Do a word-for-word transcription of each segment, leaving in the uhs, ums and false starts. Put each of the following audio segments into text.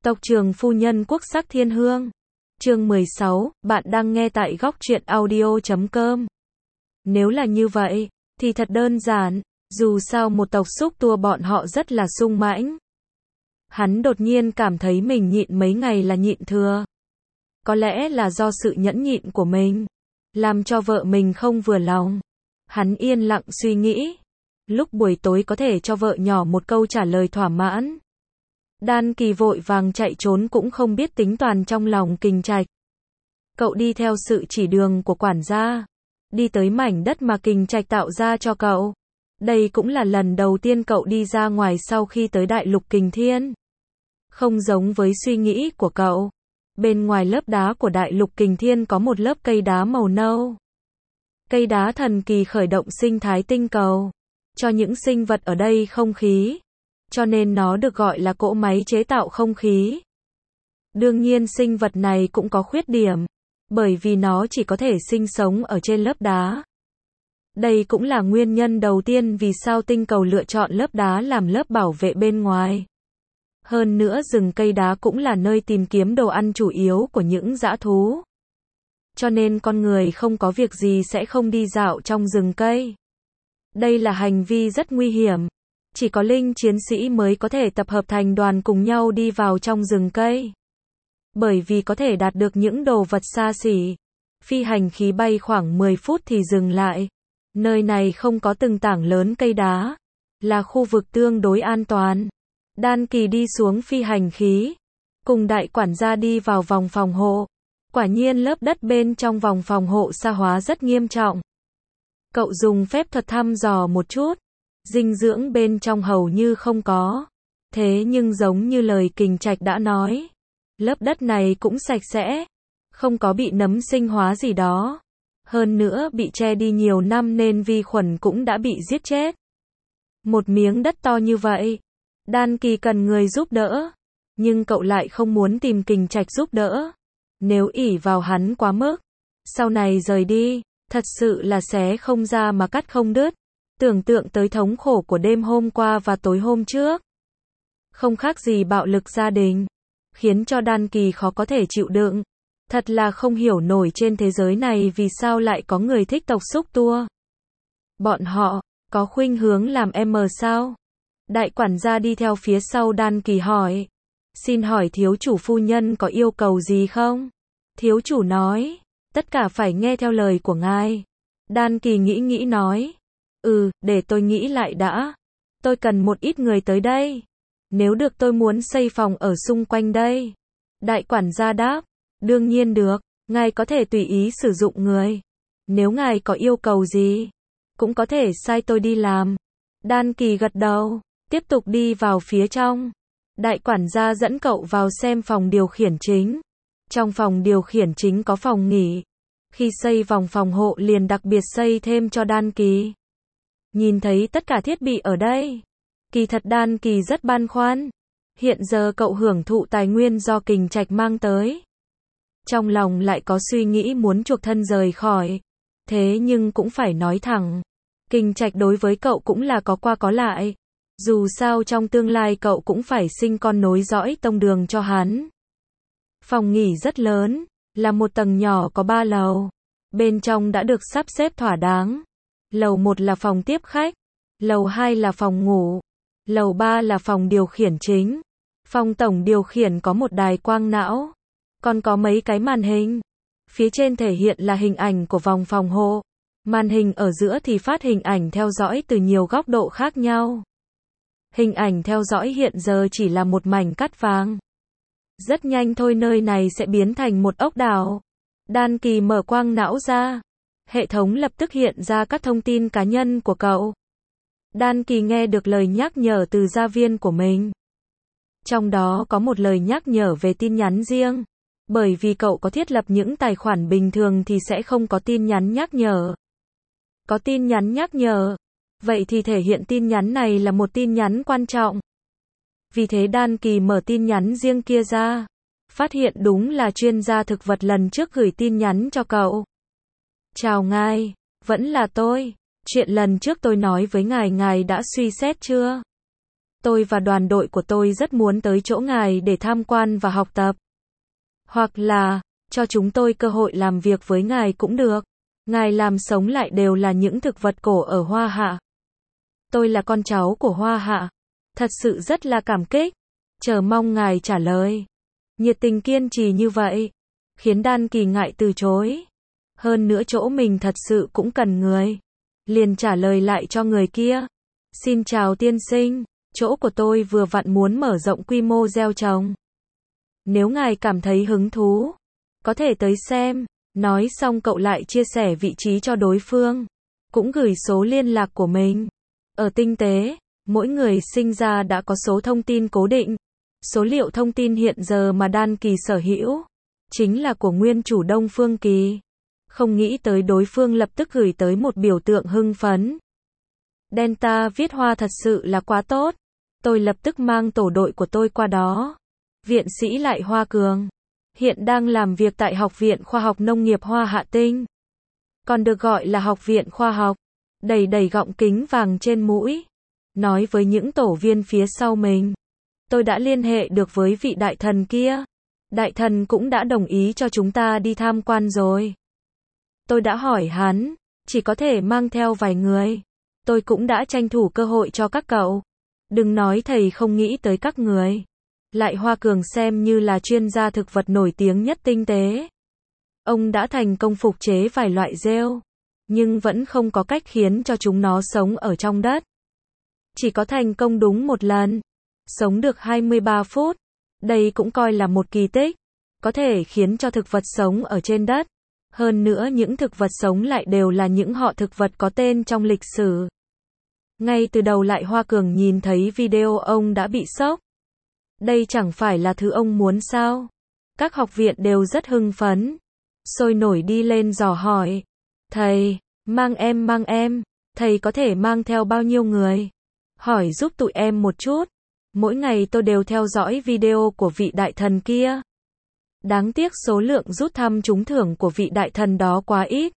Tộc trưởng phu nhân quốc sắc thiên hương. Chương mười sáu, bạn đang nghe tại góc truyện audio chấm com. Nếu là như vậy, thì thật đơn giản, dù sao một tộc xúc tua bọn họ rất là sung mãnh. Hắn đột nhiên cảm thấy mình nhịn mấy ngày là nhịn thừa. Có lẽ là do sự nhẫn nhịn của mình, làm cho vợ mình không vừa lòng. Hắn yên lặng suy nghĩ, lúc buổi tối có thể cho vợ nhỏ một câu trả lời thỏa mãn. Đan Kỳ vội vàng chạy trốn cũng không biết tính toán trong lòng Kình Trạch. Cậu đi theo sự chỉ đường của quản gia, đi tới mảnh đất mà Kình Trạch tạo ra cho cậu. Đây cũng là lần đầu tiên cậu đi ra ngoài sau khi tới đại lục Kình Thiên. Không giống với suy nghĩ của cậu, bên ngoài lớp đá của đại lục Kình Thiên có một lớp cây đá màu nâu. Cây đá thần kỳ khởi động sinh thái tinh cầu, cho những sinh vật ở đây không khí, cho nên nó được gọi là cỗ máy chế tạo không khí. Đương nhiên sinh vật này cũng có khuyết điểm, bởi vì nó chỉ có thể sinh sống ở trên lớp đá. Đây cũng là nguyên nhân đầu tiên vì sao tinh cầu lựa chọn lớp đá làm lớp bảo vệ bên ngoài. Hơn nữa rừng cây đá cũng là nơi tìm kiếm đồ ăn chủ yếu của những dã thú. Cho nên con người không có việc gì sẽ không đi dạo trong rừng cây. Đây là hành vi rất nguy hiểm. Chỉ có linh chiến sĩ mới có thể tập hợp thành đoàn cùng nhau đi vào trong rừng cây. Bởi vì có thể đạt được những đồ vật xa xỉ. Phi hành khí bay khoảng mười phút thì dừng lại. Nơi này không có từng tảng lớn cây đá, là khu vực tương đối an toàn. Đan Kỳ đi xuống phi hành khí, cùng đại quản gia đi vào vòng phòng hộ. Quả nhiên lớp đất bên trong vòng phòng hộ sa hóa rất nghiêm trọng. Cậu dùng phép thuật thăm dò một chút, dinh dưỡng bên trong hầu như không có. Thế nhưng giống như lời Kình Trạch đã nói, lớp đất này cũng sạch sẽ, không có bị nấm sinh hóa gì đó. Hơn nữa bị che đi nhiều năm nên vi khuẩn cũng đã bị giết chết. Một miếng đất to như vậy, Đan Kỳ cần người giúp đỡ, nhưng cậu lại không muốn tìm Kình Trạch giúp đỡ. Nếu ỷ vào hắn quá mức, sau này rời đi, thật sự là xé không ra mà cắt không đứt. Tưởng tượng tới thống khổ của đêm hôm qua và tối hôm trước, không khác gì bạo lực gia đình, khiến cho Đan Kỳ khó có thể chịu đựng. Thật là không hiểu nổi trên thế giới này vì sao lại có người thích tộc xúc tua. Bọn họ có khuynh hướng làm em sao? Đại quản gia đi theo phía sau Đan Kỳ hỏi. Xin hỏi thiếu chủ phu nhân có yêu cầu gì không? Thiếu chủ nói, tất cả phải nghe theo lời của ngài. Đan Kỳ nghĩ nghĩ nói, ừ, để tôi nghĩ lại đã. Tôi cần một ít người tới đây. Nếu được tôi muốn xây phòng ở xung quanh đây. Đại quản gia đáp, đương nhiên được, ngài có thể tùy ý sử dụng người. Nếu ngài có yêu cầu gì, cũng có thể sai tôi đi làm. Đan Kỳ gật đầu, tiếp tục đi vào phía trong. Đại quản gia dẫn cậu vào xem phòng điều khiển chính. Trong phòng điều khiển chính có phòng nghỉ. Khi xây vòng phòng hộ liền đặc biệt xây thêm cho Đan Kỳ. Nhìn thấy tất cả thiết bị ở đây, kỳ thật Đan Kỳ rất băn khoăn. Hiện giờ cậu hưởng thụ tài nguyên do Kình Trạch mang tới. Trong lòng lại có suy nghĩ muốn chuộc thân rời khỏi. Thế nhưng cũng phải nói thẳng, Kình Trạch đối với cậu cũng là có qua có lại. Dù sao trong tương lai cậu cũng phải sinh con nối dõi tông đường cho hắn. Phòng nghỉ rất lớn, là một tầng nhỏ có ba lầu. Bên trong đã được sắp xếp thỏa đáng. Lầu một là phòng tiếp khách, lầu hai là phòng ngủ, lầu ba là phòng điều khiển chính. Phòng tổng điều khiển có một đài quang não, còn có mấy cái màn hình. Phía trên thể hiện là hình ảnh của vòng phòng hộ. Màn hình ở giữa thì phát hình ảnh theo dõi từ nhiều góc độ khác nhau. Hình ảnh theo dõi hiện giờ chỉ là một mảnh cắt vàng. Rất nhanh thôi nơi này sẽ biến thành một ốc đảo. Đan Kỳ mở quang não ra. Hệ thống lập tức hiện ra các thông tin cá nhân của cậu. Đan Kỳ nghe được lời nhắc nhở từ gia viên của mình. Trong đó có một lời nhắc nhở về tin nhắn riêng. Bởi vì cậu có thiết lập những tài khoản bình thường thì sẽ không có tin nhắn nhắc nhở. Có tin nhắn nhắc nhở, vậy thì thể hiện tin nhắn này là một tin nhắn quan trọng. Vì thế Đan Kỳ mở tin nhắn riêng kia ra, phát hiện đúng là chuyên gia thực vật lần trước gửi tin nhắn cho cậu. Chào ngài, vẫn là tôi. Chuyện lần trước tôi nói với ngài ngài đã suy xét chưa? Tôi và đoàn đội của tôi rất muốn tới chỗ ngài để tham quan và học tập. Hoặc là, cho chúng tôi cơ hội làm việc với ngài cũng được. Ngài làm sống lại đều là những thực vật cổ ở Hoa Hạ. Tôi là con cháu của Hoa Hạ. Thật sự rất là cảm kích. Chờ mong ngài trả lời. Nhiệt tình kiên trì như vậy, khiến Đan Kỳ ngại từ chối. Hơn nữa chỗ mình thật sự cũng cần người. Liền trả lời lại cho người kia. Xin chào tiên sinh, chỗ của tôi vừa vặn muốn mở rộng quy mô gieo trồng. Nếu ngài cảm thấy hứng thú, có thể tới xem. Nói xong cậu lại chia sẻ vị trí cho đối phương. Cũng gửi số liên lạc của mình. Ở tinh tế, mỗi người sinh ra đã có số thông tin cố định. Số liệu thông tin hiện giờ mà Đan Kỳ sở hữu, chính là của nguyên chủ Đông Phương Kỳ. Không nghĩ tới đối phương lập tức gửi tới một biểu tượng hưng phấn. Delta viết hoa thật sự là quá tốt. Tôi lập tức mang tổ đội của tôi qua đó. Viện sĩ Lại Hoa Cường hiện đang làm việc tại Học viện Khoa học Nông nghiệp Hoa Hạ Tinh, còn được gọi là Học viện Khoa học. Đầy đầy gọng kính vàng trên mũi, nói với những tổ viên phía sau mình. Tôi đã liên hệ được với vị đại thần kia. Đại thần cũng đã đồng ý cho chúng ta đi tham quan rồi. Tôi đã hỏi hắn, chỉ có thể mang theo vài người. Tôi cũng đã tranh thủ cơ hội cho các cậu. Đừng nói thầy không nghĩ tới các người. Lại Hoa Cường xem như là chuyên gia thực vật nổi tiếng nhất tinh tế. Ông đã thành công phục chế vài loại rêu, nhưng vẫn không có cách khiến cho chúng nó sống ở trong đất. Chỉ có thành công đúng một lần. Sống được hai mươi ba phút. Đây cũng coi là một kỳ tích. Có thể khiến cho thực vật sống ở trên đất. Hơn nữa những thực vật sống lại đều là những họ thực vật có tên trong lịch sử. Ngay từ đầu Lại Hoa Cường nhìn thấy video ông đã bị sốc. Đây chẳng phải là thứ ông muốn sao? Các học viện đều rất hưng phấn. Sôi nổi đi lên dò hỏi. Thầy, mang em mang em. Thầy có thể mang theo bao nhiêu người? Hỏi giúp tụi em một chút. Mỗi ngày tôi đều theo dõi video của vị đại thần kia. Đáng tiếc số lượng rút thăm trúng thưởng của vị đại thần đó quá ít.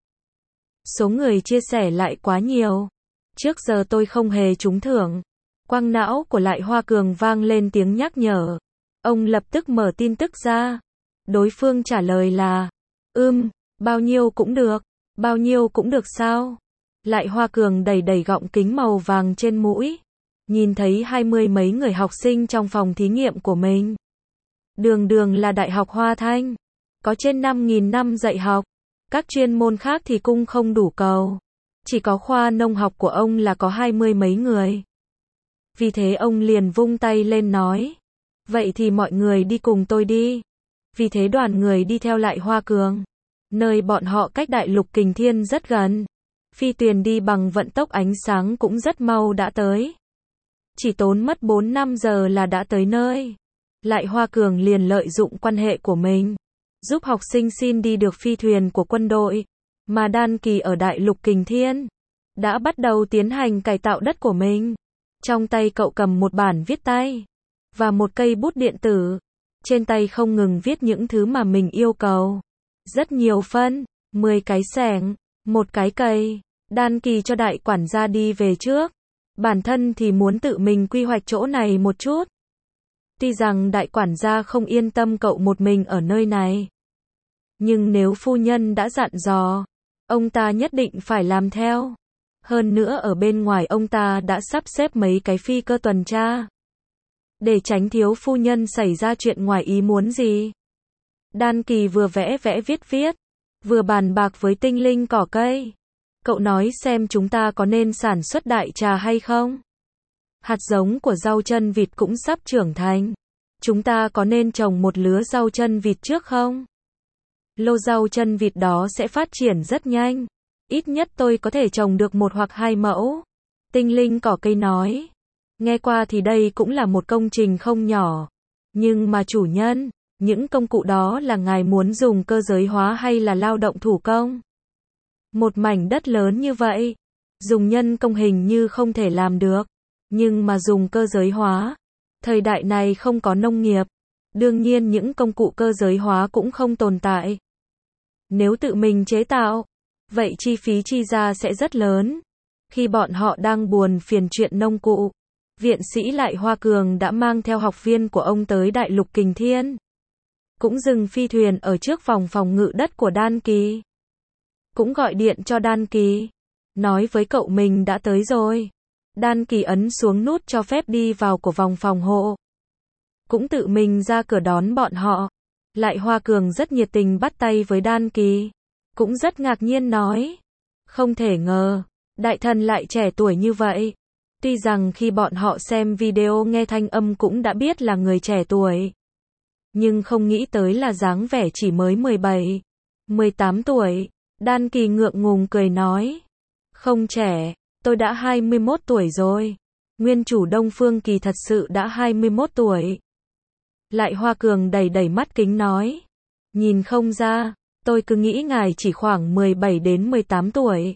Số người chia sẻ lại quá nhiều. Trước giờ tôi không hề trúng thưởng. Quang não của Lại Hoa Cường vang lên tiếng nhắc nhở. Ông lập tức mở tin tức ra. Đối phương trả lời là, ưm, bao nhiêu cũng được. Bao nhiêu cũng được sao? Lại Hoa Cường đầy đầy gọng kính màu vàng trên mũi. Nhìn thấy hai mươi mấy người học sinh trong phòng thí nghiệm của mình. Đường đường là Đại học Hoa Thanh. Có trên năm nghìn năm dạy học. Các chuyên môn khác thì cung không đủ cầu. Chỉ có khoa nông học của ông là có hai mươi mấy người. Vì thế ông liền vung tay lên nói. Vậy thì mọi người đi cùng tôi đi. Vì thế đoàn người đi theo Lại Hoa Cường. Nơi bọn họ cách Đại Lục Kình Thiên rất gần. Phi thuyền đi bằng vận tốc ánh sáng cũng rất mau đã tới. Chỉ tốn mất bốn năm giờ là đã tới nơi. Lại Hoa Cường liền lợi dụng quan hệ của mình, giúp học sinh xin đi được phi thuyền của quân đội. Mà Đan Kỳ ở Đại Lục Kình Thiên đã bắt đầu tiến hành cải tạo đất của mình. Trong tay cậu cầm một bản viết tay và một cây bút điện tử. Trên tay không ngừng viết những thứ mà mình yêu cầu. Rất nhiều phân, mười cái xẻng, một cái cây. Đan Kỳ cho đại quản gia đi về trước. Bản thân thì muốn tự mình quy hoạch chỗ này một chút. Tuy rằng đại quản gia không yên tâm cậu một mình ở nơi này. Nhưng nếu phu nhân đã dặn dò, ông ta nhất định phải làm theo. Hơn nữa ở bên ngoài ông ta đã sắp xếp mấy cái phi cơ tuần tra. Để tránh thiếu phu nhân xảy ra chuyện ngoài ý muốn gì. Đan Kỳ vừa vẽ vẽ viết viết, vừa bàn bạc với tinh linh cỏ cây. Cậu nói xem chúng ta có nên sản xuất đại trà hay không? Hạt giống của rau chân vịt cũng sắp trưởng thành. Chúng ta có nên trồng một lứa rau chân vịt trước không? Lô rau chân vịt đó sẽ phát triển rất nhanh. Ít nhất tôi có thể trồng được một hoặc hai mẫu. Tinh linh cỏ cây nói. Nghe qua thì đây cũng là một công trình không nhỏ. Nhưng mà chủ nhân, những công cụ đó là ngài muốn dùng cơ giới hóa hay là lao động thủ công? Một mảnh đất lớn như vậy, dùng nhân công hình như không thể làm được. Nhưng mà dùng cơ giới hóa, thời đại này không có nông nghiệp. Đương nhiên những công cụ cơ giới hóa cũng không tồn tại. Nếu tự mình chế tạo, vậy chi phí chi ra sẽ rất lớn. Khi bọn họ đang buồn phiền chuyện nông cụ, viện sĩ Lại Hoa Cường đã mang theo học viên của ông tới Đại Lục Kình Thiên. Cũng dừng phi thuyền ở trước vòng phòng ngự đất của Đan Kỳ. Cũng gọi điện cho Đan Kỳ. Nói với cậu mình đã tới rồi. Đan Kỳ ấn xuống nút cho phép đi vào của vòng phòng hộ. Cũng tự mình ra cửa đón bọn họ. Lại Hoa Cường rất nhiệt tình bắt tay với Đan Kỳ. Cũng rất ngạc nhiên nói. Không thể ngờ, đại thần lại trẻ tuổi như vậy. Tuy rằng khi bọn họ xem video nghe thanh âm cũng đã biết là người trẻ tuổi. Nhưng không nghĩ tới là dáng vẻ chỉ mới mười bảy, mười tám tuổi. Đan Kỳ ngượng ngùng cười nói. Không trẻ, tôi đã hai mươi mốt tuổi rồi. Nguyên chủ Đông Phương Kỳ thật sự đã hai mươi mốt tuổi. Lại Hoa Cường đầy đầy mắt kính nói. Nhìn không ra, tôi cứ nghĩ ngài chỉ khoảng mười bảy đến mười tám tuổi.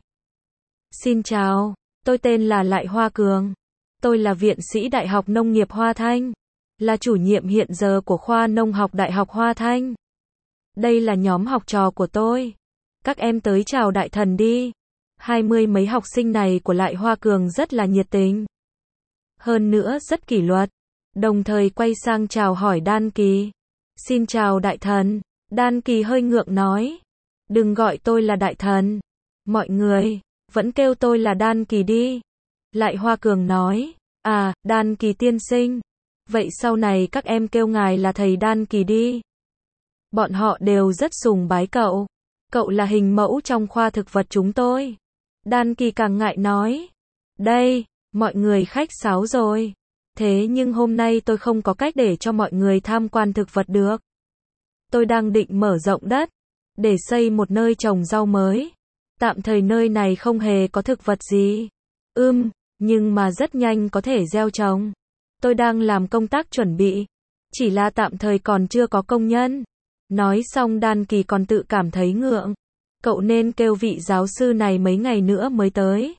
Xin chào, tôi tên là Lại Hoa Cường. Tôi là viện sĩ Đại học Nông nghiệp Hoa Thanh. Là chủ nhiệm hiện giờ của khoa nông học Đại học Hoa Thanh. Đây là nhóm học trò của tôi. Các em tới chào đại thần đi. Hai mươi mấy học sinh này của Lại Hoa Cường rất là nhiệt tình. Hơn nữa rất kỷ luật. Đồng thời quay sang chào hỏi Đan Kỳ. Xin chào đại thần. Đan Kỳ hơi ngượng nói. Đừng gọi tôi là đại thần. Mọi người, vẫn kêu tôi là Đan Kỳ đi. Lại Hoa Cường nói. À, Đan Kỳ tiên sinh. Vậy sau này các em kêu ngài là thầy Đan Kỳ đi. Bọn họ đều rất sùng bái cậu. Cậu là hình mẫu trong khoa thực vật chúng tôi. Đan Kỳ càng ngại nói. Đây, mọi người khách sáo rồi. Thế nhưng hôm nay tôi không có cách để cho mọi người tham quan thực vật được. Tôi đang định mở rộng đất. Để xây một nơi trồng rau mới. Tạm thời nơi này không hề có thực vật gì. Ưm, nhưng mà rất nhanh có thể gieo trồng. Tôi đang làm công tác chuẩn bị. Chỉ là tạm thời còn chưa có công nhân. Nói xong Đan Kỳ còn tự cảm thấy ngượng. Cậu nên kêu vị giáo sư này mấy ngày nữa mới tới.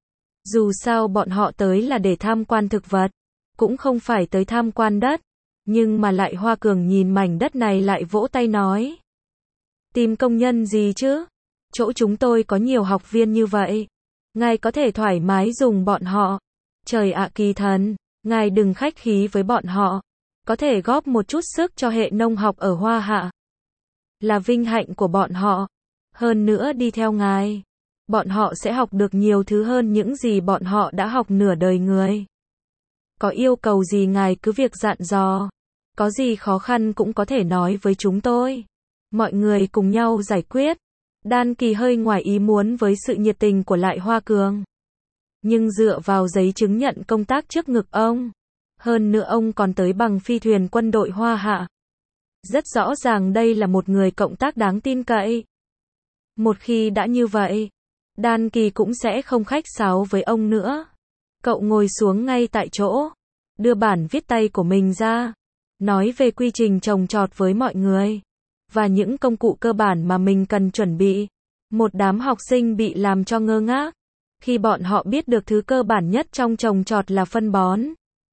Dù sao bọn họ tới là để tham quan thực vật. Cũng không phải tới tham quan đất. Nhưng mà Lại Hoa Cường nhìn mảnh đất này lại vỗ tay nói. Tìm công nhân gì chứ? Chỗ chúng tôi có nhiều học viên như vậy. Ngài có thể thoải mái dùng bọn họ. Trời ạ Kỳ thần, ngài đừng khách khí với bọn họ. Có thể góp một chút sức cho hệ nông học ở Hoa Hạ. Là vinh hạnh của bọn họ. Hơn nữa đi theo ngài. Bọn họ sẽ học được nhiều thứ hơn những gì bọn họ đã học nửa đời người. Có yêu cầu gì ngài cứ việc dặn dò. Có gì khó khăn cũng có thể nói với chúng tôi. Mọi người cùng nhau giải quyết. Đan Kỳ hơi ngoài ý muốn với sự nhiệt tình của Lại Hoa Cường. Nhưng dựa vào giấy chứng nhận công tác trước ngực ông. Hơn nữa ông còn tới bằng phi thuyền quân đội Hoa Hạ. Rất rõ ràng đây là một người cộng tác đáng tin cậy. Một khi đã như vậy, Đan Kỳ cũng sẽ không khách sáo với ông nữa. Cậu ngồi xuống ngay tại chỗ, đưa bản viết tay của mình ra, nói về quy trình trồng trọt với mọi người, và những công cụ cơ bản mà mình cần chuẩn bị. Một đám học sinh bị làm cho ngơ ngác, khi bọn họ biết được thứ cơ bản nhất trong trồng trọt là phân bón.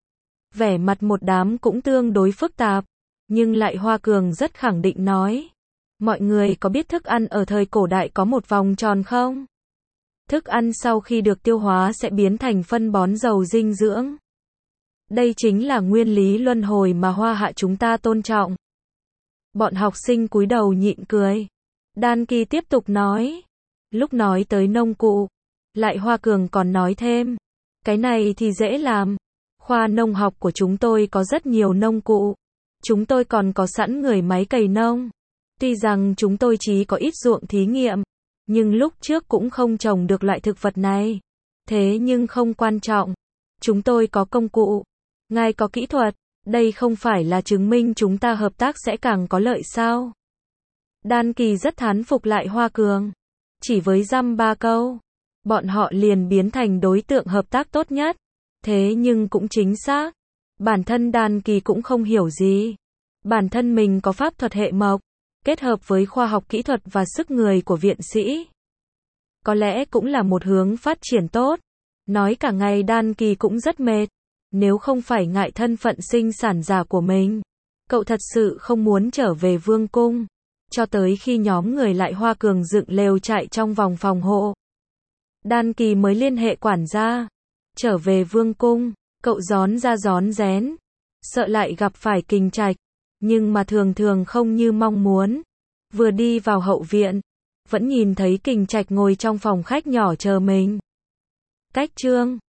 Vẻ mặt một đám cũng tương đối phức tạp, nhưng Lại Hoa Cường rất khẳng định nói. Mọi người có biết thức ăn ở thời cổ đại có một vòng tròn không? Thức ăn sau khi được tiêu hóa sẽ biến thành phân bón giàu dinh dưỡng. Đây chính là nguyên lý luân hồi mà Hoa Hạ chúng ta tôn trọng. Bọn học sinh cúi đầu nhịn cười. Đan Kỳ tiếp tục nói. Lúc nói tới nông cụ, Lại Hoa Cường còn nói thêm. Cái này thì dễ làm. Khoa nông học của chúng tôi có rất nhiều nông cụ. Chúng tôi còn có sẵn người máy cày nông. Tuy rằng chúng tôi chỉ có ít ruộng thí nghiệm, nhưng lúc trước cũng không trồng được loại thực vật này. Thế nhưng không quan trọng. Chúng tôi có công cụ. Ngài có kỹ thuật. Đây không phải là chứng minh chúng ta hợp tác sẽ càng có lợi sao? Đan Kỳ rất thán phục Lại Hoa Cường. Chỉ với dăm ba câu, bọn họ liền biến thành đối tượng hợp tác tốt nhất. Thế nhưng cũng chính xác. Bản thân Đan Kỳ cũng không hiểu gì. Bản thân mình có pháp thuật hệ mộc, kết hợp với khoa học kỹ thuật và sức người của viện sĩ. Có lẽ cũng là một hướng phát triển tốt. Nói cả ngày Đan Kỳ cũng rất mệt. Nếu không phải ngại thân phận sinh sản giả của mình, cậu thật sự không muốn trở về vương cung. Cho tới khi nhóm người Lại Hoa Cường dựng lều trại trong vòng phòng hộ, Đan Kỳ mới liên hệ quản gia. Trở về vương cung, Cậu rón ra rón rén, sợ lại gặp phải Kình Trạch, nhưng mà thường thường không như mong muốn. Vừa đi vào hậu viện, vẫn nhìn thấy Kình Trạch ngồi trong phòng khách nhỏ chờ mình. Cách chương